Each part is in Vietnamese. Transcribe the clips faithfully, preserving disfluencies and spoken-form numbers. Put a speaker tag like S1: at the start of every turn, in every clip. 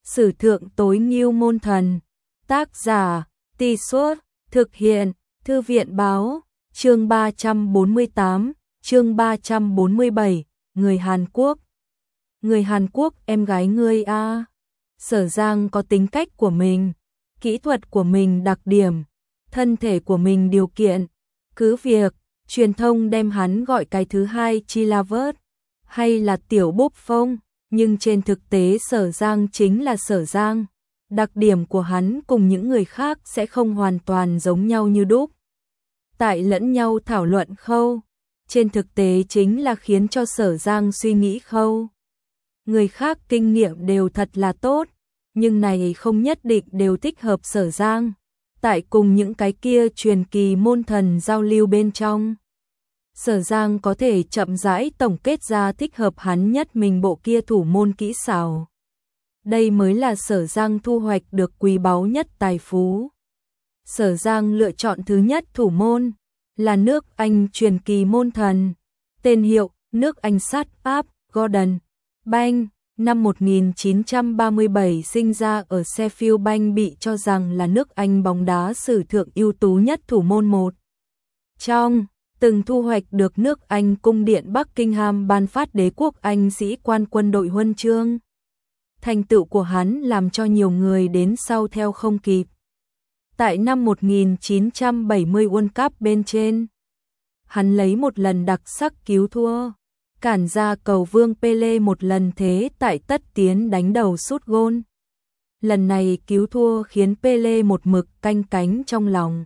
S1: Sử thượng tối ngưu môn thần. Tác giả, Tì Suốt, thực hiện, Thư viện báo, chương ba trăm bốn mươi tám, chương ba trăm bốn mươi bảy, người Hàn Quốc. Người Hàn Quốc em gái ngươi a. Sở Giang có tính cách của mình, kỹ thuật của mình đặc điểm, thân thể của mình điều kiện. Cứ việc, truyền thông đem hắn gọi cái thứ hai Chi La Vớt, hay là tiểu búp phông, nhưng trên thực tế Sở Giang chính là Sở Giang. Đặc điểm của hắn cùng những người khác sẽ không hoàn toàn giống nhau như đúc. Tại lẫn nhau thảo luận khâu, trên thực tế chính là khiến cho Sở Giang suy nghĩ khâu. Người khác kinh nghiệm đều thật là tốt, nhưng này không nhất định đều thích hợp Sở Giang. Tại cùng những cái kia truyền kỳ môn thần giao lưu bên trong, Sở Giang có thể chậm rãi tổng kết ra thích hợp hắn nhất mình bộ kia thủ môn kỹ xảo. Đây mới là Sở Giang thu hoạch được quý báu nhất tài phú. Sở Giang lựa chọn thứ nhất thủ môn là nước Anh truyền kỳ môn thần, tên hiệu nước Anh sát Áp Gordon Banks, năm một nghìn chín trăm ba mươi bảy sinh ra ở Sheffield. Banks bị cho rằng là nước Anh bóng đá sử thượng ưu tú nhất thủ môn một trong, từng thu hoạch được nước Anh cung điện Buckingham ban phát đế quốc Anh sĩ quan quân đội huân chương. Thành tựu của hắn làm cho nhiều người đến sau theo không kịp. Tại năm một nghìn chín trăm bảy mươi World Cup bên trên, hắn lấy một lần đặc sắc cứu thua, cản ra cầu vương Pele một lần thế tại tất tiến đánh đầu sút gôn. Lần này cứu thua khiến Pele một mực canh cánh trong lòng.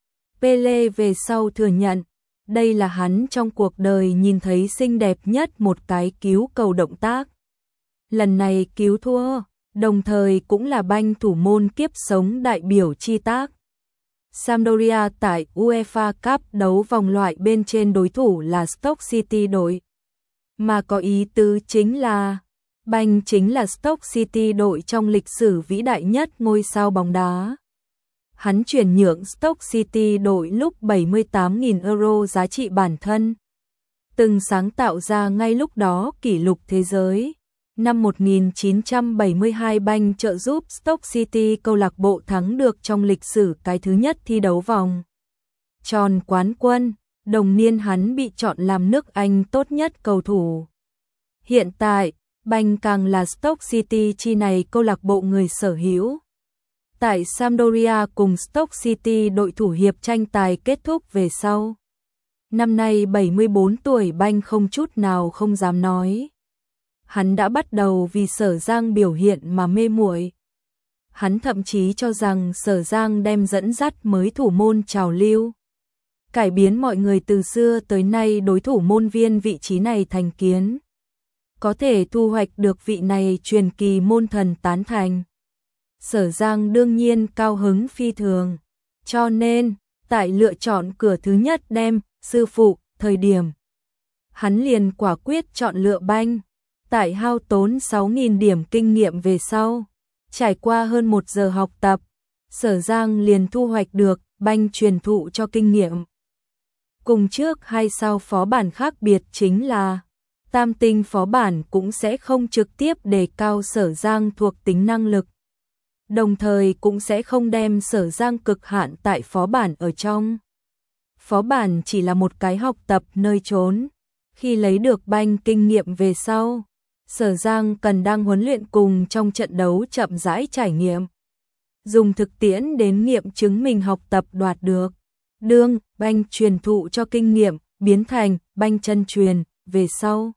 S1: Pele về sau thừa nhận, đây là hắn trong cuộc đời nhìn thấy xinh đẹp nhất một cái cứu cầu động tác. Lần này cứu thua, đồng thời cũng là banh thủ môn kiếp sống đại biểu chi tác. Sampdoria tại UEFA Cup đấu vòng loại bên trên đối thủ là Stoke City đội. Mà có ý tứ chính là, banh chính là Stoke City đội trong lịch sử vĩ đại nhất ngôi sao bóng đá. Hắn chuyển nhượng Stoke City đội lúc bảy mươi tám nghìn euro giá trị bản thân, từng sáng tạo ra ngay lúc đó kỷ lục thế giới. Năm một nghìn chín trăm bảy mươi hai banh trợ giúp Stoke City câu lạc bộ thắng được trong lịch sử cái thứ nhất thi đấu vòng tròn quán quân, đồng niên hắn bị chọn làm nước Anh tốt nhất cầu thủ. Hiện tại, banh càng là Stoke City chi này câu lạc bộ người sở hữu. Tại Sampdoria cùng Stoke City đội thủ hiệp tranh tài kết thúc về sau. Năm nay bảy mươi bốn tuổi banh không chút nào không dám nói. Hắn đã bắt đầu vì Sở Giang biểu hiện mà mê muội. Hắn thậm chí cho rằng Sở Giang đem dẫn dắt mới thủ môn trào lưu, cải biến mọi người từ xưa tới nay đối thủ môn viên vị trí này thành kiến. Có thể thu hoạch được vị này truyền kỳ môn thần tán thành. Sở Giang đương nhiên cao hứng phi thường. Cho nên, tại lựa chọn cửa thứ nhất đem, sư phụ, thời điểm, hắn liền quả quyết chọn lựa banh. Tại hao tốn sáu nghìn điểm kinh nghiệm về sau, trải qua hơn một giờ học tập, Sở Giang liền thu hoạch được banh truyền thụ cho kinh nghiệm. Cùng trước hay sau phó bản khác biệt chính là, tam tinh phó bản cũng sẽ không trực tiếp đề cao Sở Giang thuộc tính năng lực. Đồng thời cũng sẽ không đem Sở Giang cực hạn tại phó bản ở trong. Phó bản chỉ là một cái học tập nơi trốn. Khi lấy được banh kinh nghiệm về sau, Sở Giang cần đang huấn luyện cùng trong trận đấu chậm rãi trải nghiệm. Dùng thực tiễn đến nghiệm chứng mình học tập đoạt được. Đương, banh truyền thụ cho kinh nghiệm, biến thành banh chân truyền, về sau.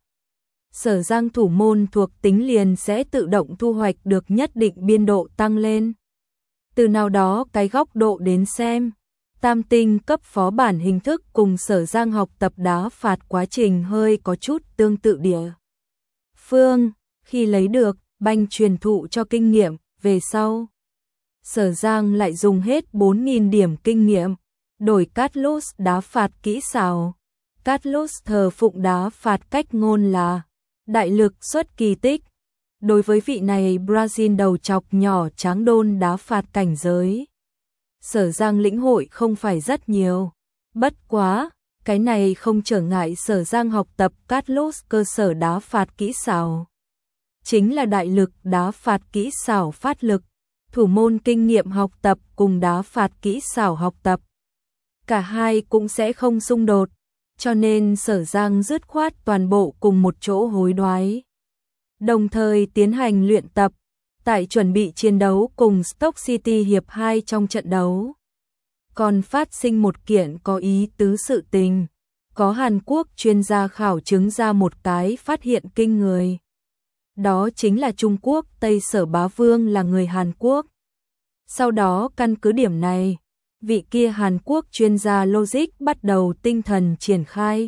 S1: Sở Giang thủ môn thuộc tính liền sẽ tự động thu hoạch được nhất định biên độ tăng lên. Từ nào đó cái góc độ đến xem, tam tinh cấp phó bản hình thức cùng Sở Giang học tập đá phạt quá trình hơi có chút tương tự địa phương. Khi lấy được banh truyền thụ cho kinh nghiệm, về sau, Sở Giang lại dùng hết bốn nghìn điểm kinh nghiệm, đổi Carlos đá phạt kỹ xảo. Carlos thờ phụng đá phạt cách ngôn là đại lực xuất kỳ tích. Đối với vị này Brazil đầu chọc nhỏ tráng đôn đá phạt cảnh giới, Sở Giang lĩnh hội không phải rất nhiều. Bất quá, cái này không trở ngại Sở Giang học tập Carlos cơ sở đá phạt kỹ xảo. chính là đại lực đá phạt kỹ xảo phát lực, thủ môn kinh nghiệm học tập cùng đá phạt kỹ xảo học tập. Cả hai cũng sẽ không xung đột, cho nên Sở Giang dứt khoát toàn bộ cùng một chỗ hối đoái. Đồng thời tiến hành luyện tập, tại chuẩn bị chiến đấu cùng Stoke City hiệp hai trong trận đấu. Còn phát sinh một kiện có ý tứ sự tình, có Hàn Quốc chuyên gia khảo chứng ra một cái phát hiện kinh người. Đó chính là Trung Quốc Tây Sở Bá Vương là người Hàn Quốc. Sau đó căn cứ điểm này, vị kia Hàn Quốc chuyên gia logic bắt đầu tinh thần triển khai.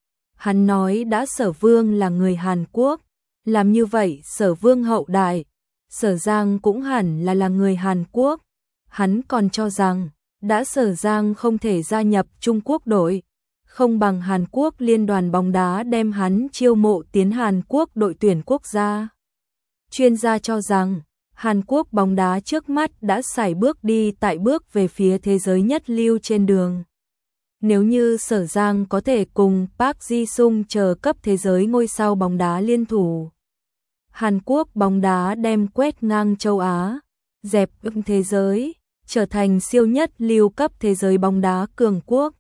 S1: Hắn nói đã Sở Vương là người Hàn Quốc, làm như vậy Sở Vương hậu đại, Sở Giang cũng hẳn là là người Hàn Quốc. Hắn còn cho rằng, đã Sở Giang không thể gia nhập Trung Quốc đội, không bằng Hàn Quốc liên đoàn bóng đá đem hắn chiêu mộ tiến Hàn Quốc đội tuyển quốc gia. Chuyên gia cho rằng, Hàn Quốc bóng đá trước mắt đã sải bước đi tại bước về phía thế giới nhất lưu trên đường. Nếu như Sở Giang có thể cùng Park Ji-sung chờ cấp thế giới ngôi sao bóng đá liên thủ, Hàn Quốc bóng đá đem quét ngang châu Á, dẹp ưng thế giới, trở thành siêu nhất lưu cấp thế giới bóng đá cường quốc.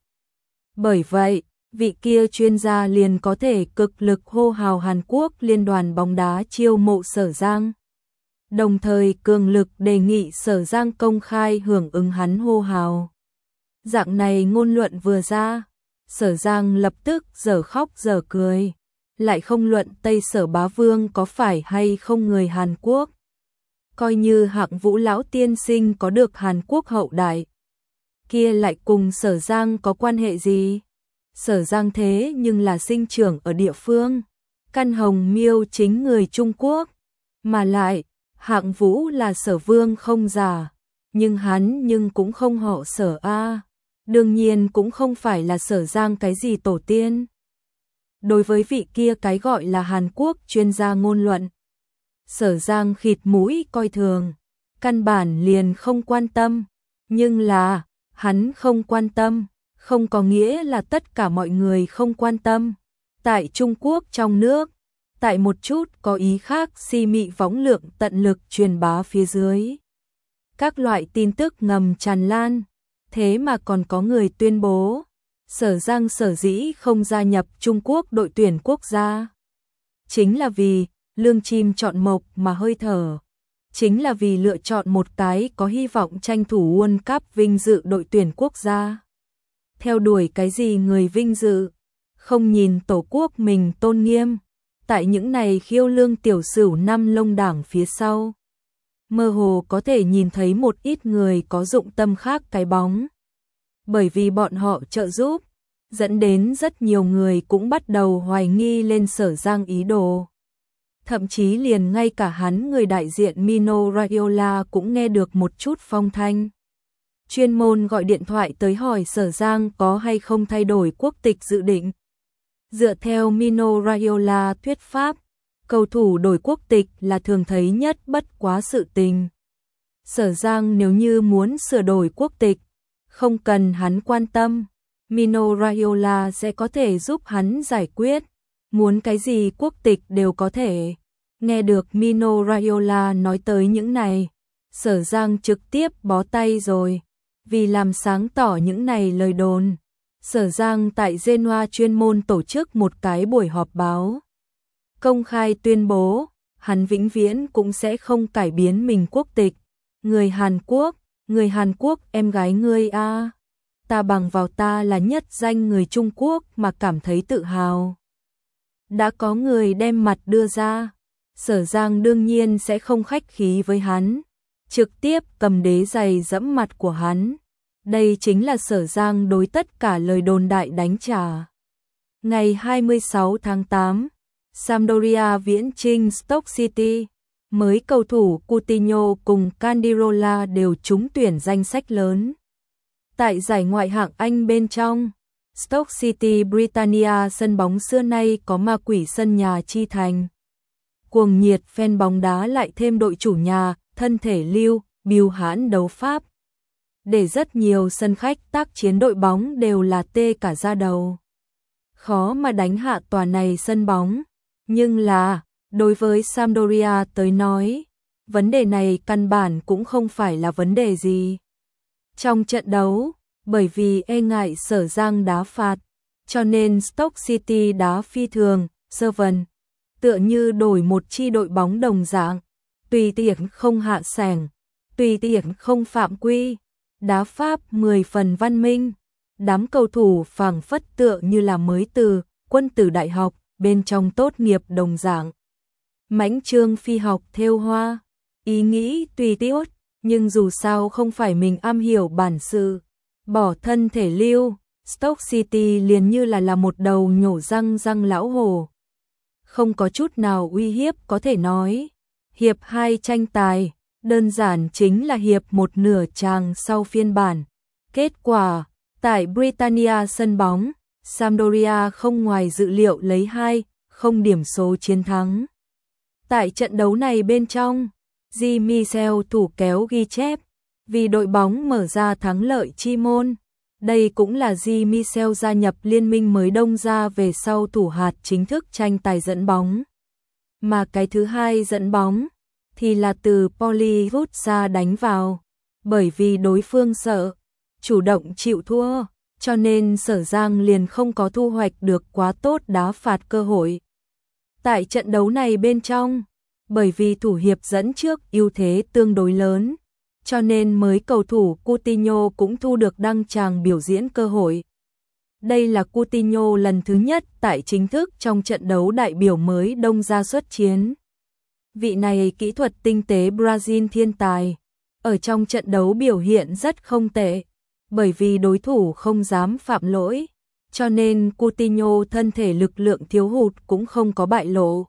S1: Bởi vậy, vị kia chuyên gia liền có thể cực lực hô hào Hàn Quốc liên đoàn bóng đá chiêu mộ Sở Giang. Đồng thời cường lực đề nghị Sở Giang công khai hưởng ứng hắn hô hào. Dạng này ngôn luận vừa ra, Sở Giang lập tức dở khóc dở cười, lại không luận Tây Sở Bá Vương có phải hay không người Hàn Quốc. Coi như Hạng Vũ lão tiên sinh có được Hàn Quốc hậu đại, kia lại cùng Sở Giang có quan hệ gì? Sở Giang thế nhưng là sinh trưởng ở địa phương, Căn Hồng Miêu chính người Trung Quốc, mà lại Hạng Vũ là Sở Vương không giả, nhưng hắn nhưng cũng không họ Sở a, đương nhiên cũng không phải là Sở Giang cái gì tổ tiên. Đối với vị kia cái gọi là Hàn Quốc chuyên gia ngôn luận, Sở Giang khịt mũi coi thường, căn bản liền không quan tâm, nhưng là hắn không quan tâm, không có nghĩa là tất cả mọi người không quan tâm. Tại Trung Quốc trong nước, tại một chút có ý khác si mị võng lượng tận lực truyền bá phía dưới. Các loại tin tức ngầm tràn lan, thế mà còn có người tuyên bố, Sở Giang sở dĩ không gia nhập Trung Quốc đội tuyển quốc gia. Chính là vì, lương chim chọn mộc mà hơi thở. Chính là vì lựa chọn một cái có hy vọng tranh thủ World Cup vinh dự đội tuyển quốc gia. Theo đuổi cái gì người vinh dự, không nhìn tổ quốc mình tôn nghiêm. Tại những này khiêu lương tiểu sửu năm lông đảng phía sau, mơ hồ có thể nhìn thấy một ít người có dụng tâm khác cái bóng. Bởi vì bọn họ trợ giúp, dẫn đến rất nhiều người cũng bắt đầu hoài nghi lên Sở Giang ý đồ. Thậm chí liền ngay cả hắn người đại diện Mino Raiola cũng nghe được một chút phong thanh. Chuyên môn gọi điện thoại tới hỏi Sở Giang có hay không thay đổi quốc tịch dự định. Dựa theo Mino Raiola thuyết pháp, cầu thủ đổi quốc tịch là thường thấy nhất bất quá sự tình. Sở Giang nếu như muốn sửa đổi quốc tịch, không cần hắn quan tâm, Mino Raiola sẽ có thể giúp hắn giải quyết, muốn cái gì quốc tịch đều có thể. Nghe được Mino Raiola nói tới những này, Sở Giang trực tiếp bó tay rồi, vì làm sáng tỏ những này lời đồn. Sở Giang tại Genoa chuyên môn tổ chức một cái buổi họp báo, công khai tuyên bố, hắn vĩnh viễn cũng sẽ không cải biến mình quốc tịch. Người Hàn Quốc, người Hàn Quốc em gái ngươi a, ta bằng vào ta là nhất danh người Trung Quốc mà cảm thấy tự hào. Đã có người đem mặt đưa ra, Sở Giang đương nhiên sẽ không khách khí với hắn, trực tiếp cầm đế giày dẫm mặt của hắn. Đây chính là Sở Giang đối tất cả lời đồn đại đánh trả. Ngày hai mươi sáu tháng tám, Sampdoria viễn chinh Stoke City, mới cầu thủ Coutinho cùng Candirola đều trúng tuyển danh sách lớn. Tại giải ngoại hạng Anh bên trong, Stoke City Britannia sân bóng xưa nay có ma quỷ sân nhà chi thành. Cuồng nhiệt fan bóng đá lại thêm đội chủ nhà, thân thể lưu, bưu hãn đấu Pháp. Để rất nhiều sân khách tác chiến đội bóng đều là tê cả da đầu. Khó mà đánh hạ tòa này sân bóng, nhưng là Đối với Sampdoria tới nói, vấn đề này căn bản cũng không phải là vấn đề gì. Trong trận đấu, bởi vì e ngại Sở Giang đá phạt, cho nên Stoke City đá phi thường, servant, tựa như đổi một chi đội bóng đồng dạng, tùy tiện không hạ sẻng, tùy tiện không phạm quy, đá pháp mười phần văn minh. Đám cầu thủ phảng phất tựa như là mới từ quân tử đại học bên trong tốt nghiệp đồng dạng. Mãnh trương phi học thêu hoa, ý nghĩ tùy tiốt, nhưng dù sao không phải mình am hiểu bản sự, bỏ thân thể lưu, Stoke City liền như là là một đầu nhổ răng răng lão hổ. Không có chút nào uy hiếp có thể nói. Hiệp hai tranh tài, đơn giản chính là hiệp một nửa chàng sau phiên bản. Kết quả, tại Britannia sân bóng, Sampdoria không ngoài dự liệu lấy hai không điểm số chiến thắng. Tại trận đấu này bên trong, Di Michel thủ kéo ghi chép, vì đội bóng mở ra thắng lợi chi môn. Đây cũng là Di Michel gia nhập liên minh mới Đông ra về sau thủ hạt chính thức tranh tài dẫn bóng. Mà cái thứ hai dẫn bóng thì là từ Poli rút ra đánh vào, bởi vì đối phương sợ chủ động chịu thua, cho nên Sở Giang liền không có thu hoạch được quá tốt đá phạt cơ hội. Tại trận đấu này bên trong, bởi vì thủ hiệp dẫn trước ưu thế tương đối lớn, cho nên mới cầu thủ Coutinho cũng thu được đăng tràng biểu diễn cơ hội. Đây là Coutinho lần thứ nhất tại chính thức trong trận đấu đại biểu mới Đông ra xuất chiến. Vị này kỹ thuật tinh tế Brazil thiên tài, ở trong trận đấu biểu hiện rất không tệ, bởi vì đối thủ không dám phạm lỗi, cho nên Coutinho thân thể lực lượng thiếu hụt cũng không có bại lộ.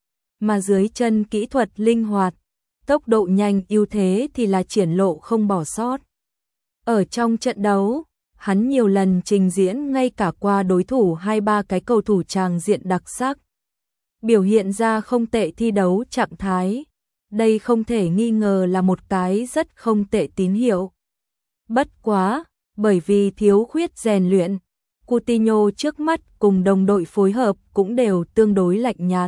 S1: Mà dưới chân kỹ thuật linh hoạt, tốc độ nhanh ưu thế thì là triển lộ không bỏ sót. Ở trong trận đấu, hắn nhiều lần trình diễn ngay cả qua đối thủ hai ba cái cầu thủ tràng diện đặc sắc. Biểu hiện ra không tệ thi đấu trạng thái. Đây không thể nghi ngờ là một cái rất không tệ tín hiệu. Bất quá, bởi vì thiếu khuyết rèn luyện, Coutinho trước mắt cùng đồng đội phối hợp cũng đều tương đối lạnh nhạt.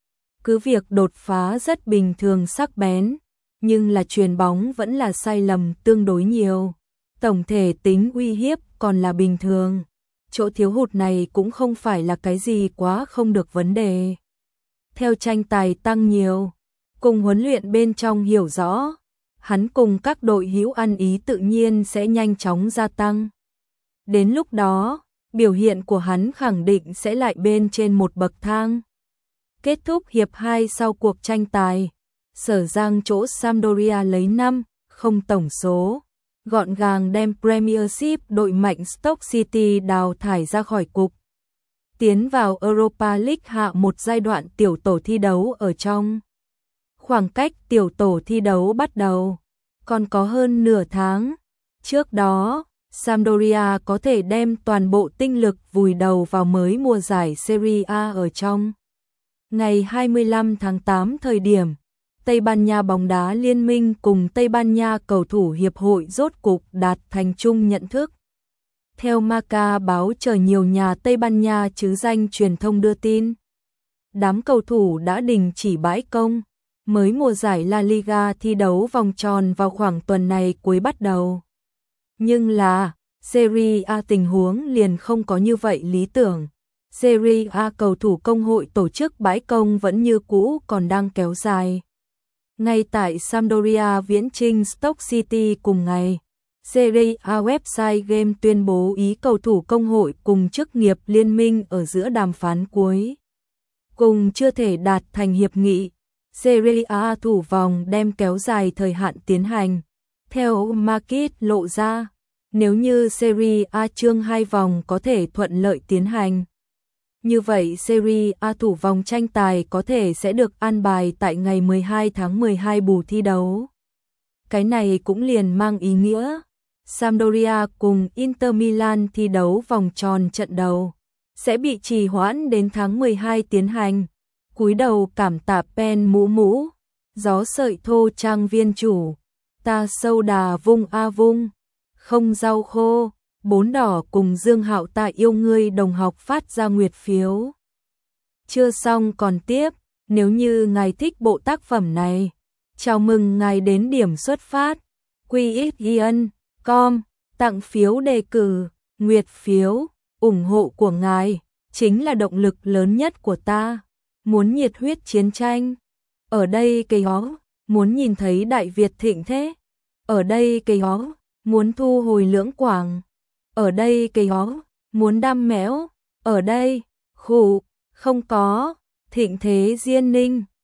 S1: Cứ việc đột phá rất bình thường sắc bén, nhưng là chuyền bóng vẫn là sai lầm tương đối nhiều. Tổng thể tính uy hiếp còn là bình thường. Chỗ thiếu hụt này cũng không phải là cái gì quá không được vấn đề. Theo tranh tài tăng nhiều, cùng huấn luyện bên trong hiểu rõ, hắn cùng các đội hữu ăn ý tự nhiên sẽ nhanh chóng gia tăng. Đến lúc đó, biểu hiện của hắn khẳng định sẽ lại bên trên một bậc thang. Kết thúc hiệp hai sau cuộc tranh tài, Sở Giang chỗ Sampdoria lấy năm không tổng số, gọn gàng đem Premiership đội mạnh Stoke City đào thải ra khỏi cục. Tiến vào Europa League hạ một giai đoạn tiểu tổ thi đấu ở trong. Khoảng cách tiểu tổ thi đấu bắt đầu, còn có hơn nửa tháng. Trước đó, Sampdoria có thể đem toàn bộ tinh lực vùi đầu vào mới mùa giải Serie A ở trong. Ngày hai mươi lăm tháng tám thời điểm, Tây Ban Nha bóng đá liên minh cùng Tây Ban Nha cầu thủ hiệp hội rốt cục đạt thành chung nhận thức. Theo Marca báo chờ nhiều nhà Tây Ban Nha chứ danh truyền thông đưa tin, đám cầu thủ đã đình chỉ bãi công, mới mùa giải La Liga thi đấu vòng tròn vào khoảng tuần này cuối bắt đầu. Nhưng là, Serie A tình huống liền không có như vậy lý tưởng. Serie A cầu thủ công hội tổ chức bãi công vẫn như cũ còn đang kéo dài. Ngay tại Sampdoria viễn chinh Stoke City cùng ngày, Serie A website game tuyên bố ý cầu thủ công hội cùng chức nghiệp liên minh ở giữa đàm phán cuối cùng chưa thể đạt thành hiệp nghị. Serie A thủ vòng đem kéo dài thời hạn tiến hành. Theo Market lộ ra, nếu như Serie A chương hai vòng có thể thuận lợi tiến hành, như vậy Serie A thủ vòng tranh tài có thể sẽ được an bài tại ngày mười hai tháng mười hai bù thi đấu. Cái này cũng liền mang ý nghĩa Sampdoria cùng Inter Milan thi đấu vòng tròn trận đầu sẽ bị trì hoãn đến tháng mười hai tiến hành. Cúi đầu cảm tạ pen mũ mũ, gió sợi thô trang viên chủ, ta sâu đà vung a vung, không rau khô, bốn đỏ cùng Dương Hạo ta yêu ngươi đồng học phát ra nguyệt phiếu. Chưa xong còn tiếp, Nếu như ngài thích bộ tác phẩm này, chào mừng ngài đến điểm xuất phát quy ích yên com tặng phiếu đề cử, nguyệt phiếu, ủng hộ của ngài chính là động lực lớn nhất của ta. Muốn nhiệt huyết chiến tranh, ở đây cây ó, muốn nhìn thấy Đại Việt thịnh thế, ở đây cây ó, muốn thu hồi Lưỡng Quảng, ở đây cây ó, muốn đam mẽo, ở đây, khủ, không có, thịnh thế Diên Ninh.